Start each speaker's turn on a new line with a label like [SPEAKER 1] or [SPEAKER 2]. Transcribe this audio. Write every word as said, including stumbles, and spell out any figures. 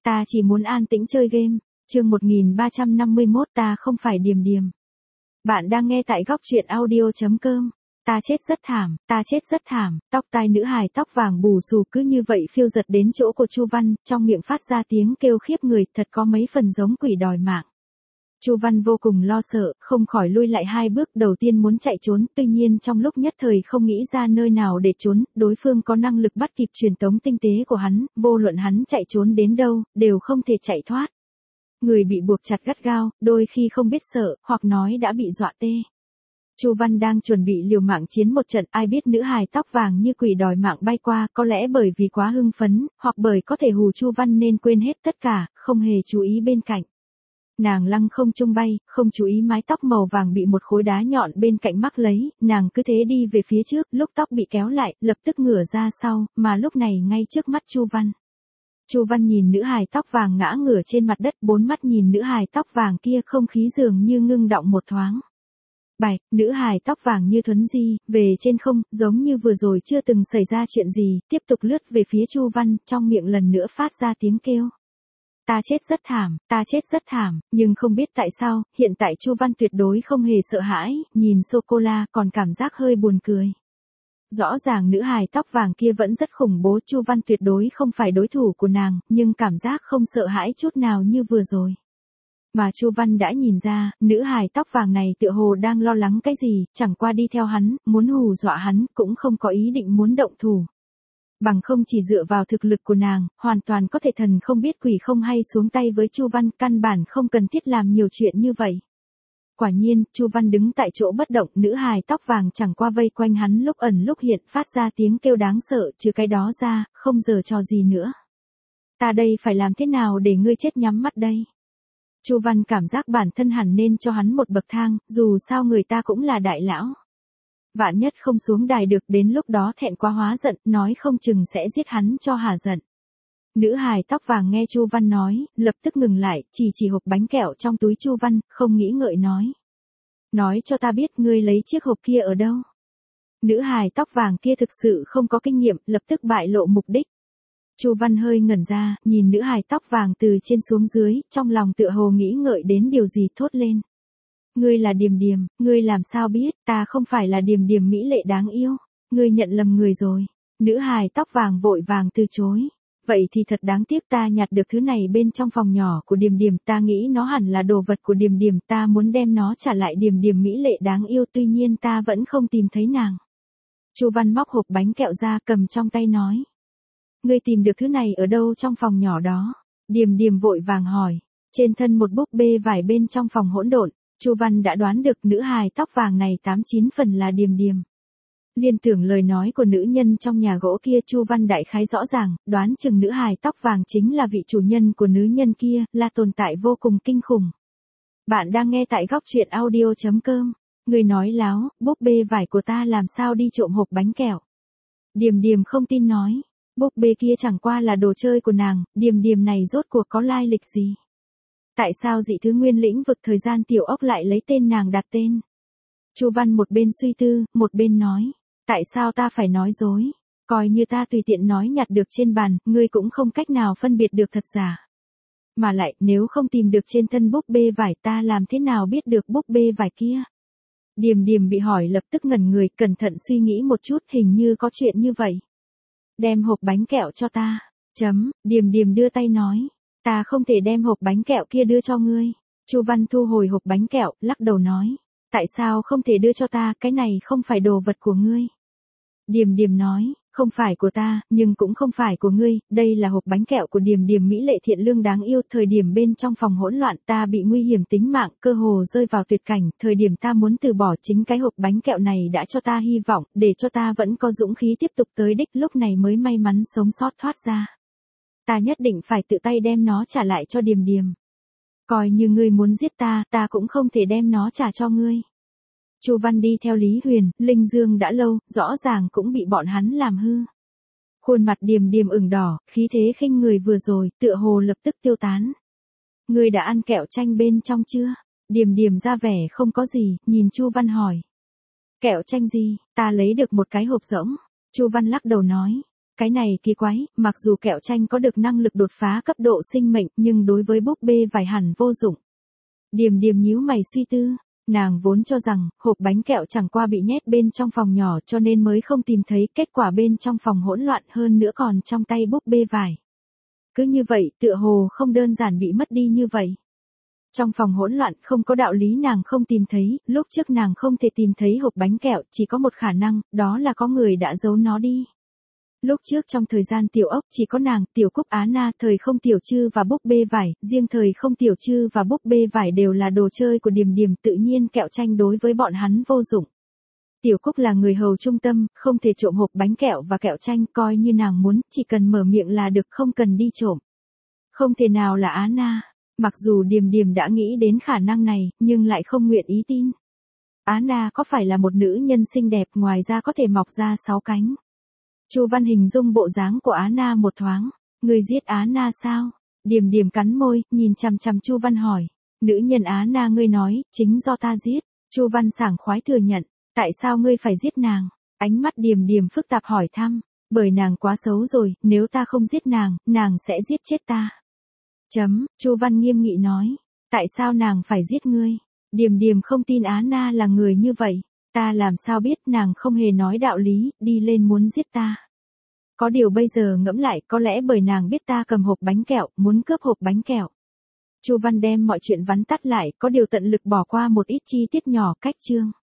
[SPEAKER 1] ta chỉ muốn an tĩnh chơi game. Chương một nghìn ba trăm năm mươi mốt ta không phải Điềm Điềm. Bạn đang nghe tại góc truyện audio chấm com. Ta chết rất thảm, ta chết rất thảm, tóc tai nữ hài tóc vàng bù xù cứ như vậy phiêu giật đến chỗ của Chu Văn, trong miệng phát ra tiếng kêu khiếp người, thật có mấy phần giống quỷ đòi mạng. Chu Văn vô cùng lo sợ, không khỏi lui lại hai bước, đầu tiên muốn chạy trốn, tuy nhiên trong lúc nhất thời không nghĩ ra nơi nào để trốn, đối phương có năng lực bắt kịp truyền tống tinh tế của hắn, vô luận hắn chạy trốn đến đâu, đều không thể chạy thoát. Người bị buộc chặt gắt gao, đôi khi không biết sợ, hoặc nói đã bị dọa tê. Chu Văn đang chuẩn bị liều mạng chiến một trận, ai biết nữ hài tóc vàng như quỷ đòi mạng bay qua, có lẽ bởi vì quá hưng phấn, hoặc bởi có thể hù Chu Văn nên quên hết tất cả, không hề chú ý bên cạnh. Nàng lăng không trung bay, không chú ý mái tóc màu vàng bị một khối đá nhọn bên cạnh mắc lấy, nàng cứ thế đi về phía trước, lúc tóc bị kéo lại, lập tức ngửa ra sau, mà lúc này ngay trước mắt Chu Văn. Chu Văn nhìn nữ hài tóc vàng ngã ngửa trên mặt đất, bốn mắt nhìn nữ hài tóc vàng kia, không khí dường như ngưng đọng một thoáng. Bạch, nữ hài tóc vàng như thuấn di, về trên không, giống như vừa rồi chưa từng xảy ra chuyện gì, tiếp tục lướt về phía Chu Văn, trong miệng lần nữa phát ra tiếng kêu. Ta chết rất thảm, ta chết rất thảm, nhưng không biết tại sao, hiện tại Chu Văn tuyệt đối không hề sợ hãi, nhìn sô-cô-la còn cảm giác hơi buồn cười. Rõ ràng nữ hài tóc vàng kia vẫn rất khủng bố, Chu Văn tuyệt đối không phải đối thủ của nàng, nhưng cảm giác không sợ hãi chút nào như vừa rồi. Mà Chu Văn đã nhìn ra, nữ hài tóc vàng này tựa hồ đang lo lắng cái gì, chẳng qua đi theo hắn, muốn hù dọa hắn, cũng không có ý định muốn động thủ. Bằng không chỉ dựa vào thực lực của nàng, hoàn toàn có thể thần không biết quỷ không hay xuống tay với Chu Văn, căn bản không cần thiết làm nhiều chuyện như vậy. Quả nhiên, Chu Văn đứng tại chỗ bất động, nữ hài tóc vàng chẳng qua vây quanh hắn lúc ẩn lúc hiện, phát ra tiếng kêu đáng sợ, trừ cái đó ra, không giở trò gì nữa. Ta đây phải làm thế nào để ngươi chết nhắm mắt đây? Chu Văn cảm giác bản thân hẳn nên cho hắn một bậc thang, dù sao người ta cũng là đại lão. Vạn nhất không xuống đài được, đến lúc đó thẹn quá hóa giận, nói không chừng sẽ giết hắn cho hả giận. Nữ hài tóc vàng nghe Chu Văn nói, lập tức ngừng lại, chỉ chỉ hộp bánh kẹo trong túi Chu Văn, không nghĩ ngợi nói. Nói cho ta biết ngươi lấy chiếc hộp kia ở đâu. Nữ hài tóc vàng kia thực sự không có kinh nghiệm, lập tức bại lộ mục đích. Chu Văn hơi ngẩn ra, nhìn nữ hài tóc vàng từ trên xuống dưới, trong lòng tựa hồ nghĩ ngợi đến điều gì, thốt lên. Ngươi là Điềm Điềm, ngươi làm sao biết, ta không phải là Điềm Điềm mỹ lệ đáng yêu, ngươi nhận lầm người rồi. Nữ hài tóc vàng vội vàng từ chối. Vậy thì thật đáng tiếc, ta nhặt được thứ này bên trong phòng nhỏ của Điềm Điềm, ta nghĩ nó hẳn là đồ vật của Điềm Điềm, ta muốn đem nó trả lại Điềm Điềm mỹ lệ đáng yêu, tuy nhiên ta vẫn không tìm thấy nàng. Chu Văn móc hộp bánh kẹo ra, cầm trong tay nói. Ngươi tìm được thứ này ở đâu trong phòng nhỏ đó? Điềm Điềm vội vàng hỏi. Trên thân một búp bê vải bên trong phòng hỗn độn. Chu Văn đã đoán được nữ hài tóc vàng này tám chín phần là Điềm Điềm. Liên tưởng lời nói của nữ nhân trong nhà gỗ kia, Chu Văn đại khái rõ ràng, đoán chừng nữ hài tóc vàng chính là vị chủ nhân của nữ nhân kia, là tồn tại vô cùng kinh khủng. Bạn đang nghe tại góc truyện audio chấm com. Người nói láo, búp bê vải của ta làm sao đi trộm hộp bánh kẹo? Điềm Điềm không tin nói. Búp bê kia chẳng qua là đồ chơi của nàng, Điềm Điềm này rốt cuộc có lai lịch gì? Tại sao dị thứ nguyên lĩnh vực thời gian tiểu ốc lại lấy tên nàng đặt tên? Chu Văn một bên suy tư, một bên nói. Tại sao ta phải nói dối? Coi như ta tùy tiện nói nhặt được trên bàn, ngươi cũng không cách nào phân biệt được thật giả. Mà lại, nếu không tìm được trên thân búp bê vải, ta làm thế nào biết được búp bê vải kia? Điềm Điềm bị hỏi lập tức ngẩn người, cẩn thận suy nghĩ một chút, hình như có chuyện như vậy. Đem hộp bánh kẹo cho ta. Chấm, Điềm Điềm đưa tay nói. Ta không thể đem hộp bánh kẹo kia đưa cho ngươi. Chu Văn thu hồi hộp bánh kẹo, lắc đầu nói. Tại sao không thể đưa cho ta, cái này không phải đồ vật của ngươi. Điềm Điềm nói, không phải của ta, nhưng cũng không phải của ngươi, đây là hộp bánh kẹo của Điềm Điềm mỹ lệ thiện lương đáng yêu, thời điểm bên trong phòng hỗn loạn ta bị nguy hiểm tính mạng, cơ hồ rơi vào tuyệt cảnh, thời điểm ta muốn từ bỏ, chính cái hộp bánh kẹo này đã cho ta hy vọng, để cho ta vẫn có dũng khí tiếp tục tới đích, lúc này mới may mắn sống sót thoát ra. Ta nhất định phải tự tay đem nó trả lại cho Điềm Điềm. Coi như ngươi muốn giết ta, ta cũng không thể đem nó trả cho ngươi. Chu Văn đi theo Lý Huyền, Linh Dương đã lâu, rõ ràng cũng bị bọn hắn làm hư. Khuôn mặt Điềm Điềm ửng đỏ, khí thế khinh người vừa rồi, tựa hồ lập tức tiêu tán. Ngươi đã ăn kẹo chanh bên trong chưa? Điềm Điềm ra vẻ không có gì, nhìn Chu Văn hỏi. Kẹo chanh gì? Ta lấy được một cái hộp rỗng. Chu Văn lắc đầu nói. Cái này kỳ quái, mặc dù kẹo chanh có được năng lực đột phá cấp độ sinh mệnh, nhưng đối với búp bê vải hẳn vô dụng. Điềm Điềm nhíu mày suy tư, nàng vốn cho rằng, hộp bánh kẹo chẳng qua bị nhét bên trong phòng nhỏ cho nên mới không tìm thấy, kết quả bên trong phòng hỗn loạn hơn nữa còn trong tay búp bê vải. Cứ như vậy, tựa hồ không đơn giản bị mất đi như vậy. Trong phòng hỗn loạn không có đạo lý nàng không tìm thấy, lúc trước nàng không thể tìm thấy hộp bánh kẹo, chỉ có một khả năng, đó là có người đã giấu nó đi. Lúc trước trong thời gian tiểu ốc chỉ có nàng, tiểu Cúc Á Na, thời không tiểu Trư và búp bê vải, riêng thời không tiểu Trư và búp bê vải đều là đồ chơi của Điềm Điềm, tự nhiên kẹo chanh đối với bọn hắn vô dụng. Tiểu Cúc là người hầu trung tâm, không thể trộm hộp bánh kẹo và kẹo chanh, coi như nàng muốn, chỉ cần mở miệng là được, không cần đi trộm. Không thể nào là Á Na. Mặc dù Điềm Điềm đã nghĩ đến khả năng này, nhưng lại không nguyện ý tin. Á Na có phải là một nữ nhân xinh đẹp, ngoài ra có thể mọc ra sáu cánh. Chu Văn hình dung bộ dáng của Á Na một thoáng. Người giết Á Na sao? Điềm Điềm cắn môi, nhìn chằm chằm Chu Văn hỏi. Nữ nhân Á Na ngươi nói, chính do ta giết. Chu Văn sảng khoái thừa nhận. Tại sao ngươi phải giết nàng? Ánh mắt Điềm Điềm phức tạp hỏi thăm. Bởi nàng quá xấu rồi, nếu ta không giết nàng, nàng sẽ giết chết ta. Chấm, Chu Văn nghiêm nghị nói. Tại sao nàng phải giết ngươi? Điềm Điềm không tin Á Na là người như vậy. Ta làm sao biết, nàng không hề nói đạo lý, đi lên muốn giết ta. Có điều bây giờ ngẫm lại, có lẽ bởi nàng biết ta cầm hộp bánh kẹo, muốn cướp hộp bánh kẹo. Chu Văn đem mọi chuyện vắn tắt lại, có điều tận lực bỏ qua một ít chi tiết nhỏ, cách chương.